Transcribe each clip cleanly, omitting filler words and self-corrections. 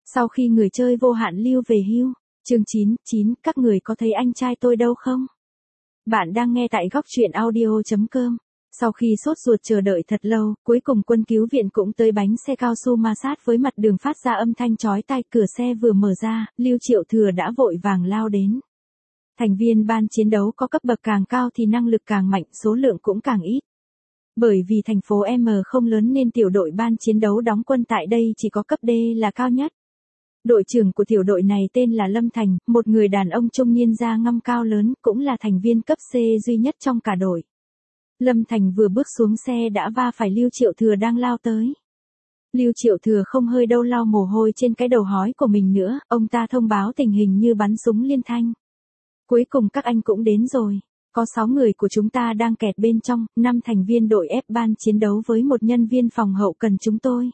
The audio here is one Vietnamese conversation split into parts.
Sau khi người chơi vô hạn lưu về hưu. Chương 9, các người có thấy anh trai tôi đâu không? Bạn đang nghe tại góc truyện audio.com. Sau khi sốt ruột chờ đợi thật lâu, cuối cùng quân cứu viện cũng tới, bánh xe cao su ma sát với mặt đường phát ra âm thanh chói tai, cửa xe vừa mở ra, Lưu Triệu Thừa đã vội vàng lao đến. Thành viên ban chiến đấu có cấp bậc càng cao thì năng lực càng mạnh, số lượng cũng càng ít. Bởi vì thành phố M không lớn nên tiểu đội ban chiến đấu đóng quân tại đây chỉ có cấp D là cao nhất. Đội trưởng của tiểu đội này tên là Lâm Thành, một người đàn ông trung niên da ngăm cao lớn, cũng là thành viên cấp C duy nhất trong cả đội. Lâm Thành vừa bước xuống xe đã va phải Lưu Triệu Thừa đang lao tới. Lưu Triệu Thừa không hơi đâu lau mồ hôi trên cái đầu hói của mình nữa, ông ta thông báo tình hình như bắn súng liên thanh. Cuối cùng các anh cũng đến rồi. Có 6 người của chúng ta đang kẹt bên trong, 5 thành viên đội F ban chiến đấu với một nhân viên phòng hậu cần chúng tôi.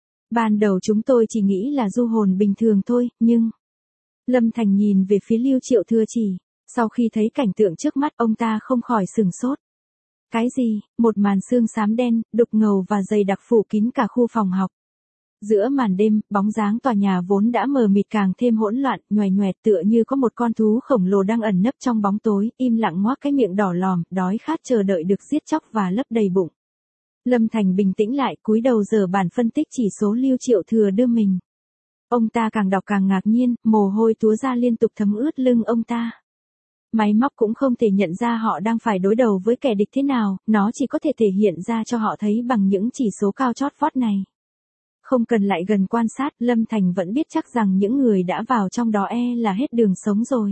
Ban đầu chúng tôi chỉ nghĩ là du hồn bình thường thôi, nhưng... Lâm Thành nhìn về phía Lưu Triệu Thừa chỉ. Sau khi thấy cảnh tượng trước mắt ông ta không khỏi sửng sốt. Cái gì? Một màn sương xám đen, đục ngầu và dày đặc phủ kín cả khu phòng học. Giữa màn đêm, bóng dáng tòa nhà vốn đã mờ mịt càng thêm hỗn loạn, nhoẻn nhoẹt tựa như có một con thú khổng lồ đang ẩn nấp trong bóng tối, im lặng ngoác cái miệng đỏ lòm, đói khát chờ đợi được giết chóc và lấp đầy bụng. Lâm Thành bình tĩnh lại, cúi đầu dở bản phân tích chỉ số Lưu Triệu Thừa đưa mình. Ông ta càng đọc càng ngạc nhiên, mồ hôi túa ra liên tục thấm ướt lưng ông ta. Máy móc cũng không thể nhận ra họ đang phải đối đầu với kẻ địch thế nào, nó chỉ có thể thể hiện ra cho họ thấy bằng những chỉ số cao chót vót này. Không cần lại gần quan sát, Lâm Thành vẫn biết chắc rằng những người đã vào trong đó là hết đường sống rồi.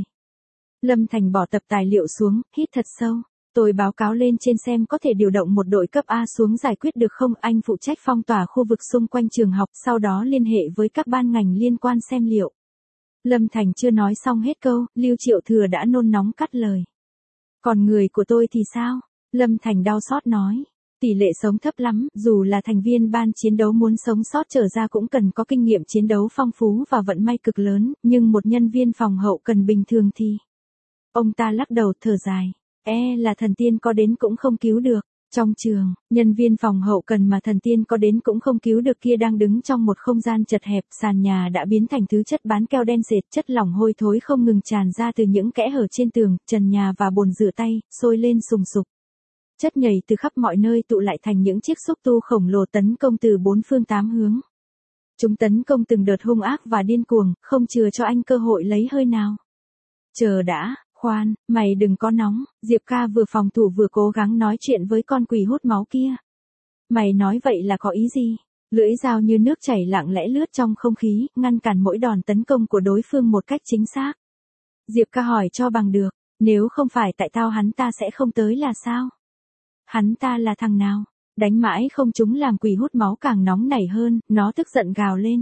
Lâm Thành bỏ tập tài liệu xuống, hít thật sâu. Tôi báo cáo lên trên xem có thể điều động một đội cấp A xuống giải quyết được không, anh phụ trách phong tỏa khu vực xung quanh trường học, sau đó liên hệ với các ban ngành liên quan xem liệu. Lâm Thành chưa nói xong hết câu, Lưu Triệu Thừa đã nôn nóng cắt lời. Còn người của tôi thì sao? Lâm Thành đau xót nói. Tỷ lệ sống thấp lắm, dù là thành viên ban chiến đấu muốn sống sót trở ra cũng cần có kinh nghiệm chiến đấu phong phú và vận may cực lớn, nhưng một nhân viên phòng hậu cần bình thường thì... Ông ta lắc đầu thở dài, là thần tiên có đến cũng không cứu được. Trong trường, nhân viên phòng hậu cần mà thần tiên có đến cũng không cứu được kia đang đứng trong một không gian chật hẹp, sàn nhà đã biến thành thứ chất bán keo đen sệt, chất lỏng hôi thối không ngừng tràn ra từ những kẽ hở trên tường, trần nhà và bồn rửa tay, sôi lên sùng sục. Chất nhầy từ khắp mọi nơi tụ lại thành những chiếc xúc tu khổng lồ tấn công từ 4 phương 8 hướng. Chúng tấn công từng đợt hung ác và điên cuồng, không chừa cho anh cơ hội lấy hơi nào. Chờ đã, khoan, mày đừng có nóng, Diệp ca vừa phòng thủ vừa cố gắng nói chuyện với con quỷ hút máu kia. Mày nói vậy là có ý gì? Lưỡi dao như nước chảy lặng lẽ lướt trong không khí, ngăn cản mỗi đòn tấn công của đối phương một cách chính xác. Diệp ca hỏi cho bằng được, nếu không phải tại tao hắn ta sẽ không tới là sao? Hắn ta là thằng nào? Đánh mãi không trúng làm quỷ hút máu càng nóng nảy hơn, nó tức giận gào lên.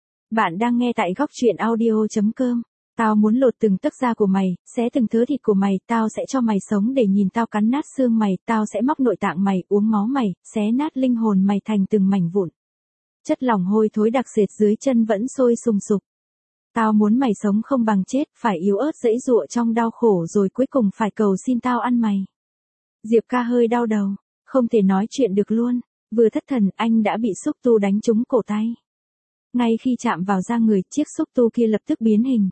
Bạn đang nghe tại góc truyện audio.com. Tao muốn lột từng tấc da của mày, xé từng thớ thịt của mày, tao sẽ cho mày sống để nhìn tao cắn nát xương mày, tao sẽ móc nội tạng mày, uống máu mày, xé nát linh hồn mày thành từng mảnh vụn. Chất lỏng hôi thối đặc sệt dưới chân vẫn sôi sùng sục. Tao muốn mày sống không bằng chết, phải yếu ớt giãy giụa trong đau khổ rồi cuối cùng phải cầu xin tao ăn mày. Diệp ca hơi đau đầu, không thể nói chuyện được luôn, vừa thất thần anh đã bị xúc tu đánh trúng cổ tay. Ngay khi chạm vào da người, chiếc xúc tu kia lập tức biến hình.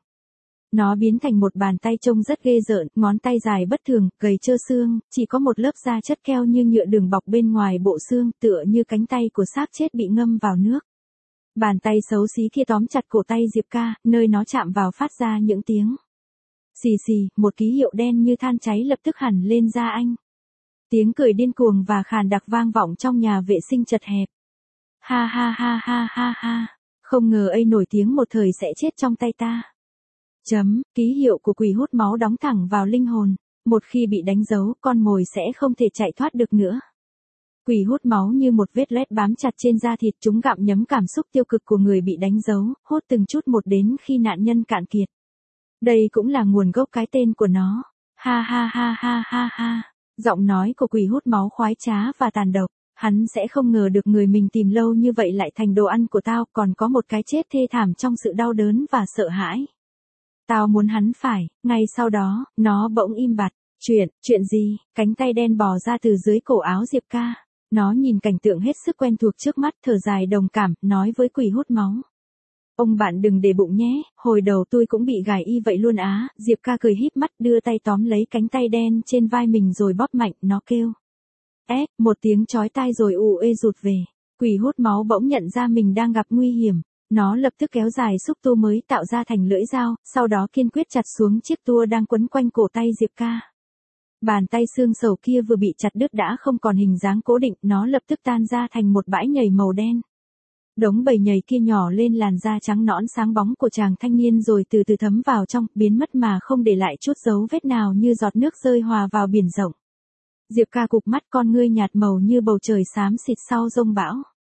Nó biến thành một bàn tay trông rất ghê rợn, ngón tay dài bất thường, gầy trơ xương, chỉ có một lớp da chất keo như nhựa đường bọc bên ngoài bộ xương, tựa như cánh tay của xác chết bị ngâm vào nước. Bàn tay xấu xí kia tóm chặt cổ tay Diệp ca, nơi nó chạm vào phát ra những tiếng. Xì xì, một ký hiệu đen như than cháy lập tức hẳn lên da anh. Tiếng cười điên cuồng và khàn đặc vang vọng trong nhà vệ sinh chật hẹp. Ha ha ha ha ha ha, không ngờ ấy nổi tiếng một thời sẽ chết trong tay ta. Ký hiệu của quỷ hút máu đóng thẳng vào linh hồn, một khi bị đánh dấu, con mồi sẽ không thể chạy thoát được nữa. Quỷ hút máu như một vết loét bám chặt trên da thịt, chúng gặm nhấm cảm xúc tiêu cực của người bị đánh dấu, hốt từng chút một đến khi nạn nhân cạn kiệt. Đây cũng là nguồn gốc cái tên của nó. Ha ha ha ha ha ha. Giọng nói của quỷ hút máu khoái trá và tàn độc. Hắn sẽ không ngờ được người mình tìm lâu như vậy lại thành đồ ăn của tao, còn có một cái chết thê thảm trong sự đau đớn và sợ hãi. Tao muốn hắn phải, ngay sau đó, nó bỗng im bặt. Chuyện gì? Cánh tay đen bò ra từ dưới cổ áo Diệp ca. Nó nhìn cảnh tượng hết sức quen thuộc trước mắt, thở dài đồng cảm, nói với quỷ hút máu. Ông bạn đừng để bụng nhé, hồi đầu tôi cũng bị gài y vậy luôn á. Diệp ca cười híp mắt đưa tay tóm lấy cánh tay đen trên vai mình rồi bóp mạnh, nó kêu. Một tiếng chói tai rồi ù ê rụt về. Quỷ hút máu bỗng nhận ra mình đang gặp nguy hiểm. Nó lập tức kéo dài xúc tua mới tạo ra thành lưỡi dao, sau đó kiên quyết chặt xuống chiếc tua đang quấn quanh cổ tay Diệp ca. Bàn tay xương sầu kia vừa bị chặt đứt đã không còn hình dáng cố định, nó lập tức tan ra thành một bãi nhầy màu đen. Đống bầy nhầy kia nhỏ lên làn da trắng nõn sáng bóng của chàng thanh niên rồi từ từ thấm vào trong, biến mất mà không để lại chút dấu vết nào, như giọt nước rơi hòa vào biển rộng. Diệp ca cụp mắt, con ngươi nhạt màu như bầu trời xám xịt sau giông bão.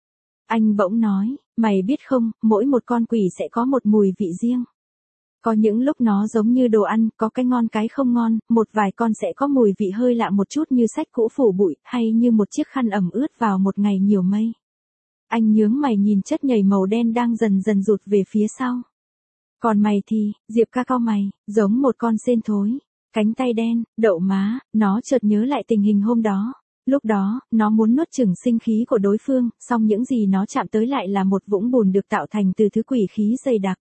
Anh bỗng nói, mày biết không, mỗi một con quỷ sẽ có một mùi vị riêng. Có những lúc nó giống như đồ ăn, có cái ngon cái không ngon, một vài con sẽ có mùi vị hơi lạ một chút như sách cũ phủ bụi, hay như một chiếc khăn ẩm ướt vào một ngày nhiều mây. Anh nhướng mày nhìn chất nhầy màu đen đang dần dần rụt về phía sau. Còn mày thì, Diệp ca cau mày, giống một con sên thối. Cánh tay đen, đậu má, nó chợt nhớ lại tình hình hôm đó. Lúc đó, nó muốn nuốt chửng sinh khí của đối phương, song những gì nó chạm tới lại là một vũng bùn được tạo thành từ thứ quỷ khí dày đặc.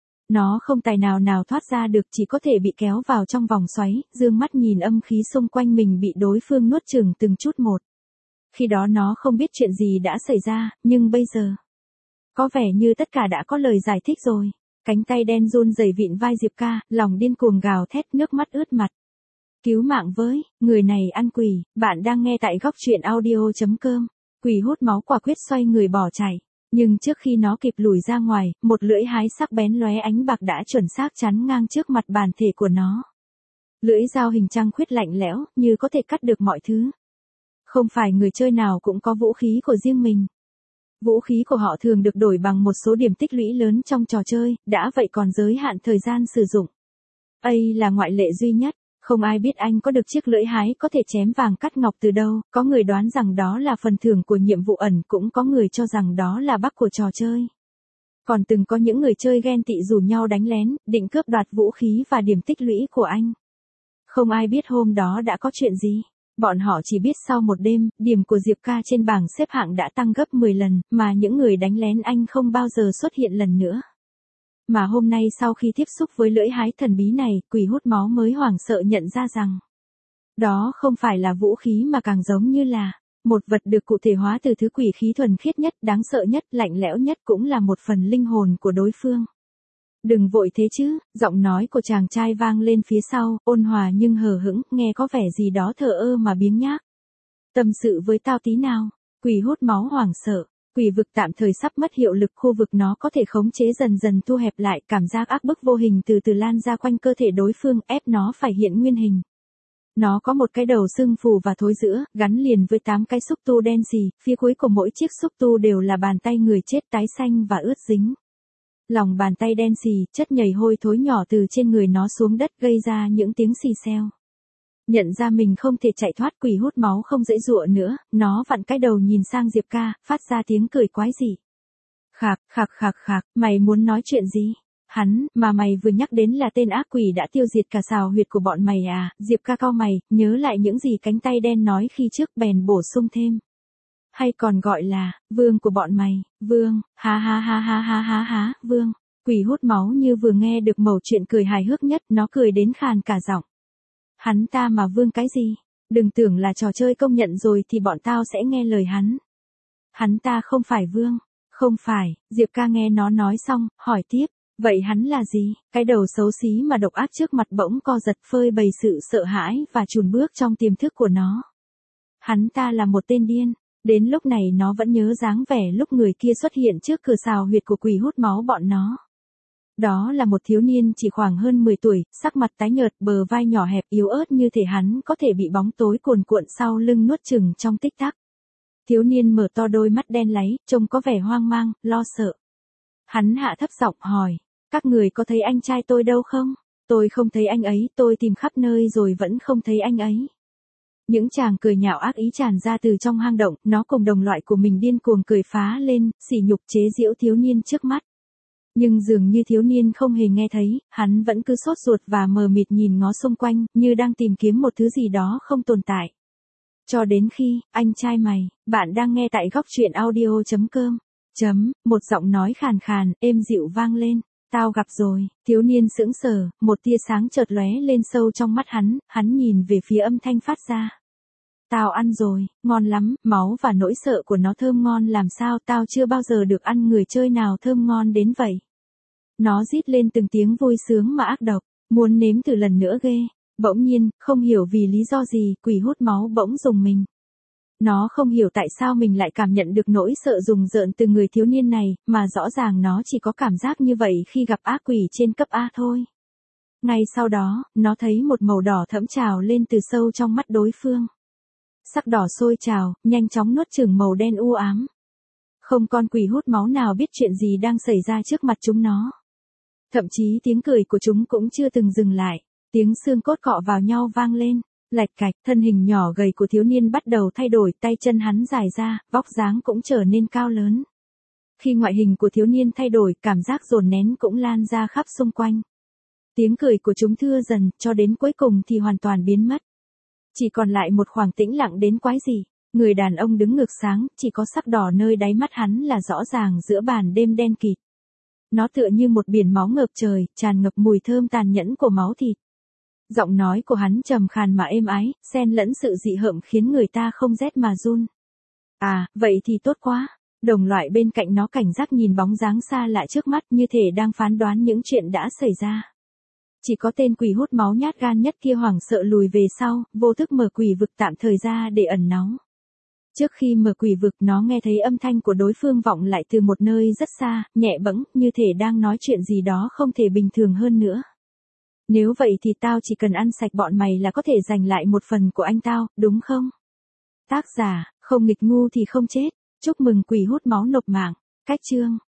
Nó không tài nào thoát ra được, chỉ có thể bị kéo vào trong vòng xoáy, dương mắt nhìn âm khí xung quanh mình bị đối phương nuốt chửng từng chút một. Khi đó nó không biết chuyện gì đã xảy ra, nhưng bây giờ, có vẻ như tất cả đã có lời giải thích rồi. Cánh tay đen run rẩy vịn vai Diệp ca, lòng điên cuồng gào thét, nước mắt ướt mặt. Cứu mạng với, người này ăn quỷ. Bạn đang nghe tại góc truyện audio.com. Quỷ hút máu quả quyết xoay người bỏ chạy. Nhưng trước khi nó kịp lùi ra ngoài, một lưỡi hái sắc bén lóe ánh bạc đã chuẩn xác chắn ngang trước mặt bản thể của nó. Lưỡi dao hình trăng khuyết lạnh lẽo, như có thể cắt được mọi thứ. Không phải người chơi nào cũng có vũ khí của riêng mình. Vũ khí của họ thường được đổi bằng một số điểm tích lũy lớn trong trò chơi, đã vậy còn giới hạn thời gian sử dụng. Đây là ngoại lệ duy nhất, không ai biết anh có được chiếc lưỡi hái có thể chém vàng cắt ngọc từ đâu, có người đoán rằng đó là phần thưởng của nhiệm vụ ẩn, cũng có người cho rằng đó là bug của trò chơi. Còn từng có những người chơi ghen tị rủ nhau đánh lén, định cướp đoạt vũ khí và điểm tích lũy của anh. Không ai biết hôm đó đã có chuyện gì. Bọn họ chỉ biết sau một đêm, điểm của Diệp ca trên bảng xếp hạng đã tăng gấp 10 lần, mà những người đánh lén anh không bao giờ xuất hiện lần nữa. Mà hôm nay sau khi tiếp xúc với lưỡi hái thần bí này, quỷ hút máu mới hoảng sợ nhận ra rằng đó không phải là vũ khí mà càng giống như là một vật được cụ thể hóa từ thứ quỷ khí thuần khiết nhất, đáng sợ nhất, lạnh lẽo nhất, cũng là một phần linh hồn của đối phương. Đừng vội thế chứ, giọng nói của chàng trai vang lên phía sau, ôn hòa nhưng hờ hững, nghe có vẻ gì đó thờ ơ mà biếng nhác. Tâm sự với tao tí nào. Quỷ hút máu hoảng sợ. Quỷ vực tạm thời sắp mất hiệu lực, khu vực nó có thể khống chế dần dần thu hẹp lại, cảm giác áp bức vô hình từ từ lan ra quanh cơ thể đối phương, ép nó phải hiện nguyên hình. Nó có một cái đầu sưng phù và thối rữa, gắn liền với 8 cái xúc tu đen xì, phía cuối của mỗi chiếc xúc tu đều là bàn tay người chết tái xanh và ướt dính. Lòng bàn tay đen xì, chất nhầy hôi thối nhỏ từ trên người nó xuống đất gây ra những tiếng xì xèo. Nhận ra mình không thể chạy thoát, quỷ hút máu không dễ dụa nữa, nó vặn cái đầu nhìn sang Diệp ca, phát ra tiếng cười quái dị. Khạc, mày muốn nói chuyện gì? Hắn, mà mày vừa nhắc đến là tên ác quỷ đã tiêu diệt cả xào huyệt của bọn mày à? Diệp ca cau mày, nhớ lại những gì cánh tay đen nói khi trước bèn bổ sung thêm. Hay còn gọi là, vương của bọn mày, vương, ha, vương. Quỷ hút máu như vừa nghe được mẩu chuyện cười hài hước nhất, nó cười đến khàn cả giọng. Hắn ta mà vương cái gì? Đừng tưởng là trò chơi công nhận rồi thì bọn tao sẽ nghe lời hắn. Hắn ta không phải vương. Không phải, Diệp ca nghe nó nói xong, hỏi tiếp. Vậy hắn là gì? Cái đầu xấu xí mà độc ác trước mặt bỗng co giật, phơi bày sự sợ hãi và chùn bước trong tiềm thức của nó. Hắn ta là một tên điên. Đến lúc này nó vẫn nhớ dáng vẻ lúc người kia xuất hiện trước cửa xào huyệt của quỷ hút máu bọn nó. Đó là một thiếu niên chỉ khoảng hơn 10 tuổi, sắc mặt tái nhợt, bờ vai nhỏ hẹp yếu ớt như thể hắn có thể bị bóng tối cuồn cuộn sau lưng nuốt chửng trong tích tắc. Thiếu niên mở to đôi mắt đen láy, trông có vẻ hoang mang, lo sợ. Hắn hạ thấp giọng hỏi, các người có thấy anh trai tôi đâu không? Tôi không thấy anh ấy, tôi tìm khắp nơi rồi vẫn không thấy anh ấy. Những chàng cười nhạo ác ý tràn ra từ trong hang động, nó cùng đồng loại của mình điên cuồng cười phá lên, sỉ nhục chế giễu thiếu niên trước mắt. Nhưng dường như thiếu niên không hề nghe thấy, hắn vẫn cứ sốt ruột và mờ mịt nhìn ngó xung quanh, như đang tìm kiếm một thứ gì đó không tồn tại. Cho đến khi, anh trai mày, bạn đang nghe tại góc truyện audio.com. Một giọng nói khàn khàn, êm dịu vang lên. Tao gặp rồi, thiếu niên sững sờ, một tia sáng chợt lóe lên sâu trong mắt hắn nhìn về phía âm thanh phát ra. Tao ăn rồi, ngon lắm, máu và nỗi sợ của nó thơm ngon làm sao, tao chưa bao giờ được ăn người chơi nào thơm ngon đến vậy. Nó rít lên từng tiếng vui sướng mà ác độc, muốn nếm thử lần nữa ghê. Bỗng nhiên, không hiểu vì lý do gì, quỷ hút máu bỗng rùng mình. Nó không hiểu tại sao mình lại cảm nhận được nỗi sợ rùng rợn từ người thiếu niên này, mà rõ ràng nó chỉ có cảm giác như vậy khi gặp ác quỷ trên cấp A thôi. Ngay sau đó, nó thấy một màu đỏ thẫm trào lên từ sâu trong mắt đối phương. Sắc đỏ sôi trào, nhanh chóng nuốt chửng màu đen u ám. Không con quỷ hút máu nào biết chuyện gì đang xảy ra trước mặt chúng nó. Thậm chí tiếng cười của chúng cũng chưa từng dừng lại, tiếng xương cốt cọ vào nhau vang lên. Lạch cạch, thân hình nhỏ gầy của thiếu niên bắt đầu thay đổi, tay chân hắn dài ra, vóc dáng cũng trở nên cao lớn. Khi ngoại hình của thiếu niên thay đổi, cảm giác dồn nén cũng lan ra khắp xung quanh. Tiếng cười của chúng thưa dần, cho đến cuối cùng thì hoàn toàn biến mất. Chỉ còn lại một khoảng tĩnh lặng đến quái dị. Người đàn ông đứng ngược sáng, chỉ có sắc đỏ nơi đáy mắt hắn là rõ ràng giữa màn đêm đen kịt. Nó tựa như một biển máu ngập trời, tràn ngập mùi thơm tàn nhẫn của máu thịt. Giọng nói của hắn trầm khàn mà êm ái, xen lẫn sự dị hợm khiến người ta không rét mà run. À, vậy thì tốt quá. Đồng loại bên cạnh nó cảnh giác nhìn bóng dáng xa lạ trước mắt như thể đang phán đoán những chuyện đã xảy ra. Chỉ có tên quỷ hút máu nhát gan nhất kia hoảng sợ lùi về sau, vô thức mở quỷ vực tạm thời ra để ẩn náu. Trước khi mở quỷ vực nó nghe thấy âm thanh của đối phương vọng lại từ một nơi rất xa, nhẹ bẫng, như thể đang nói chuyện gì đó không thể bình thường hơn nữa. Nếu vậy thì tao chỉ cần ăn sạch bọn mày là có thể giành lại một phần của anh tao, đúng không? Tác giả, không nghịch ngu thì không chết. Chúc mừng quỷ hút máu nộp mạng. Cách chương.